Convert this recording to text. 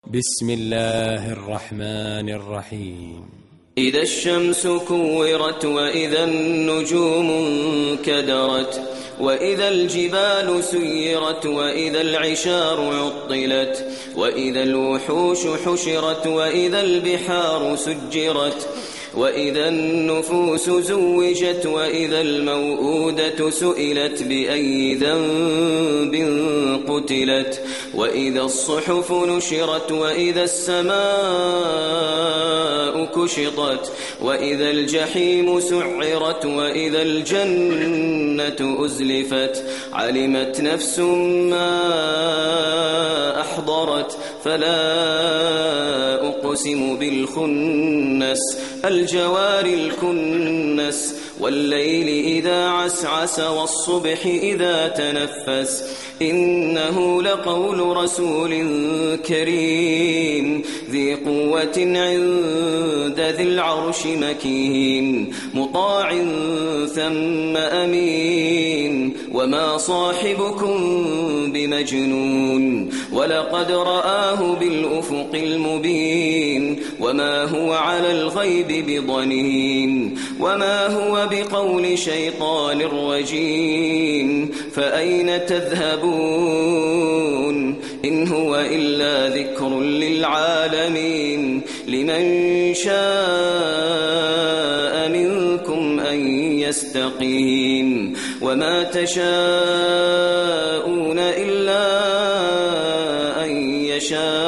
بسم الله الرحمن الرحيم. إذا الشمس كورت وإذا النجوم انكدرت وإذا الجبال سيرت وإذا العشار عطلت وإذا الوحوش حشرت وإذا البحار سجرت وإذا النفوس زوجت وإذا الموءودة سئلت بأي ذنب قتلت وإذا الصحف نشرت وإذا السماء كشطت وإذا الجحيم سعرت وإذا الجنة أزلفت علمت نفس ما أحضرت فلا أقسم بالخنس الجوار الكنس والليل إذا عسعس والصبح إذا تنفس إنه لقول رسول كريم ذي قوة عند ذي العرش مكين مطاع ثم أمين وما صاحبكم بمجنون ولقد رآه بالأفق المبين وما هو على الغيب بضنين وما هو بقول شيطان رجيم فأين تذهبون إن هو إلا ذكر للعالمين لمن شاء منكم أن يستقيم وما تشاءون إلا أن يشاء